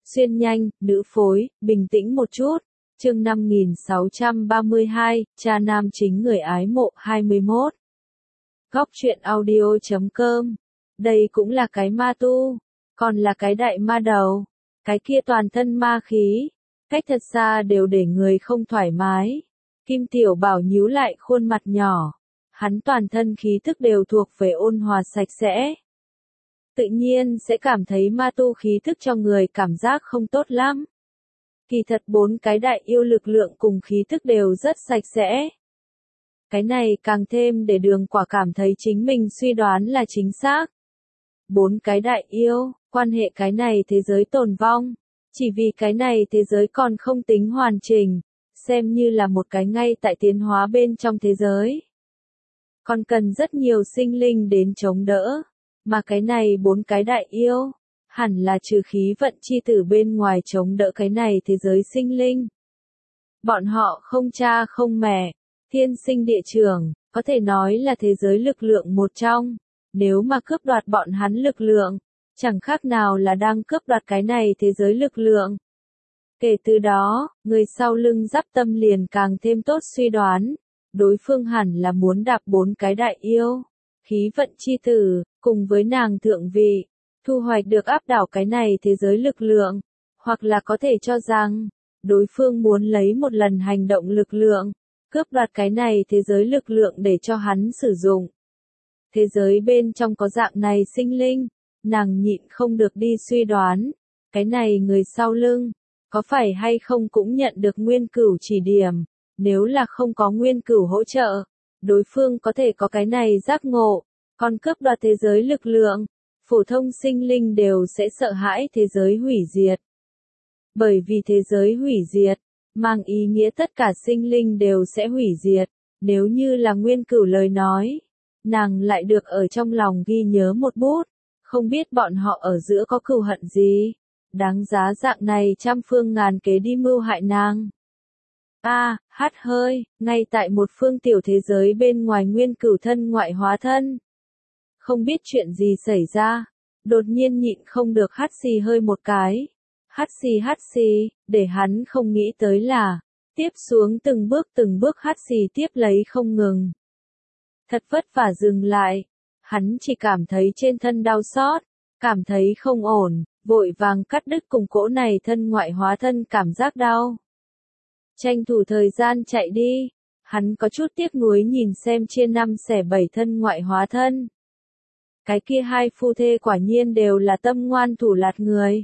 Xuyên nhanh, nữ phối, bình tĩnh một chút. Chương 5632, cha nam chính người ái mộ 21. Góc truyện audio.com. Đây cũng là cái ma tu, còn là cái đại ma đầu. Cái kia toàn thân ma khí, cách thật xa đều để người không thoải mái. Kim Tiểu Bảo nhíu lại khuôn mặt nhỏ. Hắn toàn thân khí thức đều thuộc về ôn hòa sạch sẽ. Tự nhiên sẽ cảm thấy ma tu khí thức cho người cảm giác không tốt lắm. Kỳ thật 4 cái đại yêu lực lượng cùng khí thức đều rất sạch sẽ. Cái này càng thêm để Đường Quả cảm thấy chính mình suy đoán là chính xác. 4 cái đại yêu, quan hệ cái này thế giới tồn vong. Chỉ vì cái này thế giới còn không tính hoàn chỉnh, xem như là một cái ngay tại tiến hóa bên trong thế giới. Còn cần rất nhiều sinh linh đến chống đỡ. Mà cái này 4 cái đại yêu, hẳn là trừ khí vận chi tử bên ngoài chống đỡ cái này thế giới sinh linh. Bọn họ không cha không mẹ, thiên sinh địa trưởng, có thể nói là thế giới lực lượng một trong. Nếu mà cướp đoạt bọn hắn lực lượng, chẳng khác nào là đang cướp đoạt cái này thế giới lực lượng. Kể từ đó, người sau lưng Giáp Tâm liền càng thêm tốt suy đoán, đối phương hẳn là muốn đạp 4 cái đại yêu. Khí vận chi tử, cùng với nàng thượng vị, thu hoạch được áp đảo cái này thế giới lực lượng, hoặc là có thể cho rằng, đối phương muốn lấy một lần hành động lực lượng, cướp đoạt cái này thế giới lực lượng để cho hắn sử dụng. Thế giới bên trong có dạng này sinh linh, nàng nhịn không được đi suy đoán, cái này người sau lưng, có phải hay không cũng nhận được Nguyên Cửu chỉ điểm, nếu là không có Nguyên Cửu hỗ trợ. Đối phương có thể có cái này giác ngộ, còn cướp đoạt thế giới lực lượng, phổ thông sinh linh đều sẽ sợ hãi thế giới hủy diệt. Bởi vì thế giới hủy diệt, mang ý nghĩa tất cả sinh linh đều sẽ hủy diệt, nếu như là Nguyên Cửu lời nói, nàng lại được ở trong lòng ghi nhớ một bút, không biết bọn họ ở giữa có cừu hận gì, đáng giá dạng này trăm phương ngàn kế đi mưu hại nàng. Hắt hơi, ngay tại một phương tiểu thế giới bên ngoài Nguyên Cửu thân ngoại hóa thân. Không biết chuyện gì xảy ra, đột nhiên nhịn không được hắt xì hơi một cái. Hắt xì, để hắn không nghĩ tới là, tiếp xuống từng bước hắt xì tiếp lấy không ngừng. Thật vất vả dừng lại, hắn chỉ cảm thấy trên thân đau xót, cảm thấy không ổn, vội vàng cắt đứt cùng cỗ này thân ngoại hóa thân cảm giác đau. Tranh thủ thời gian chạy đi, hắn có chút tiếc nuối nhìn xem chia 5 xẻ 7 thân ngoại hóa thân. Cái kia hai phu thê quả nhiên đều là tâm ngoan thủ lạt người.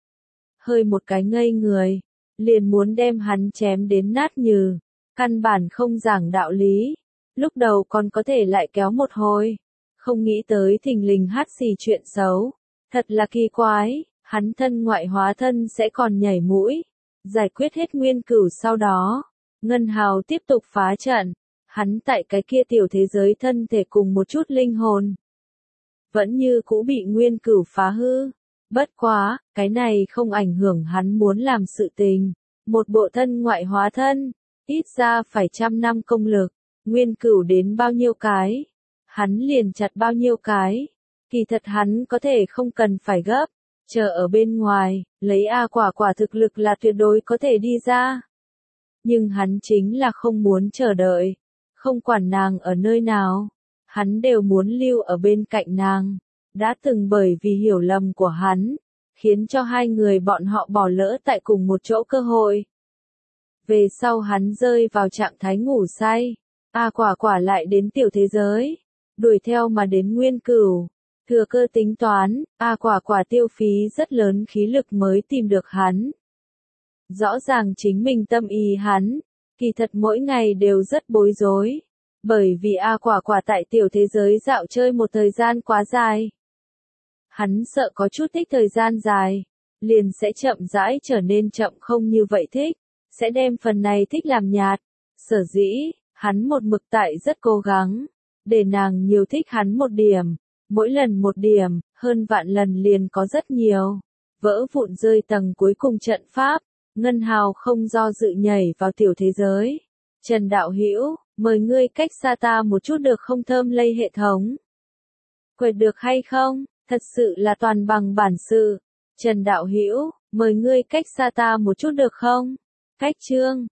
Hơi một cái ngây người, liền muốn đem hắn chém đến nát nhừ, căn bản không giảng đạo lý. Lúc đầu còn có thể lại kéo một hồi, không nghĩ tới thình lình hắt xì chuyện xấu. Thật là kỳ quái, hắn thân ngoại hóa thân sẽ còn nhảy mũi. Giải quyết hết Nguyên Cửu sau đó, Ngân Hào tiếp tục phá trận, hắn tại cái kia tiểu thế giới thân thể cùng một chút linh hồn. Vẫn như cũ bị Nguyên Cửu phá hư, bất quá, cái này không ảnh hưởng hắn muốn làm sự tình. Một bộ thân ngoại hóa thân, ít ra phải 100 năm công lực, Nguyên Cửu đến bao nhiêu cái, hắn liền chặt bao nhiêu cái. Kỳ thật hắn có thể không cần phải gấp. Chờ ở bên ngoài, lấy quả thực lực là tuyệt đối có thể đi ra. Nhưng hắn chính là không muốn chờ đợi. Không quản nàng ở nơi nào, hắn đều muốn lưu ở bên cạnh nàng. Đã từng bởi vì hiểu lầm của hắn, khiến cho hai người bọn họ bỏ lỡ tại cùng một chỗ cơ hội. Về sau hắn rơi vào trạng thái ngủ say. Quả lại đến tiểu thế giới, đuổi theo mà đến Nguyên Cửu. Thừa cơ tính toán, quả tiêu phí rất lớn khí lực mới tìm được hắn. Rõ ràng chính mình tâm ý hắn, kỳ thật mỗi ngày đều rất bối rối. Bởi vì quả tại tiểu thế giới dạo chơi một thời gian quá dài. Hắn sợ có chút thích thời gian dài, liền sẽ chậm rãi trở nên chậm không như vậy thích, sẽ đem phần này thích làm nhạt. Sở dĩ, hắn một mực tại rất cố gắng, để nàng nhiều thích hắn một điểm. Mỗi lần một điểm, hơn vạn lần liền có rất nhiều. Vỡ vụn rơi tầng cuối cùng trận pháp, Ngân Hào không do dự nhảy vào tiểu thế giới. Trần Đạo Hữu, mời ngươi cách xa ta một chút được không thơm lây hệ thống. Quệt được hay không, thật sự là toàn bằng bản sự. Trần đạo hữu, mời ngươi cách xa ta một chút được không? Cách chương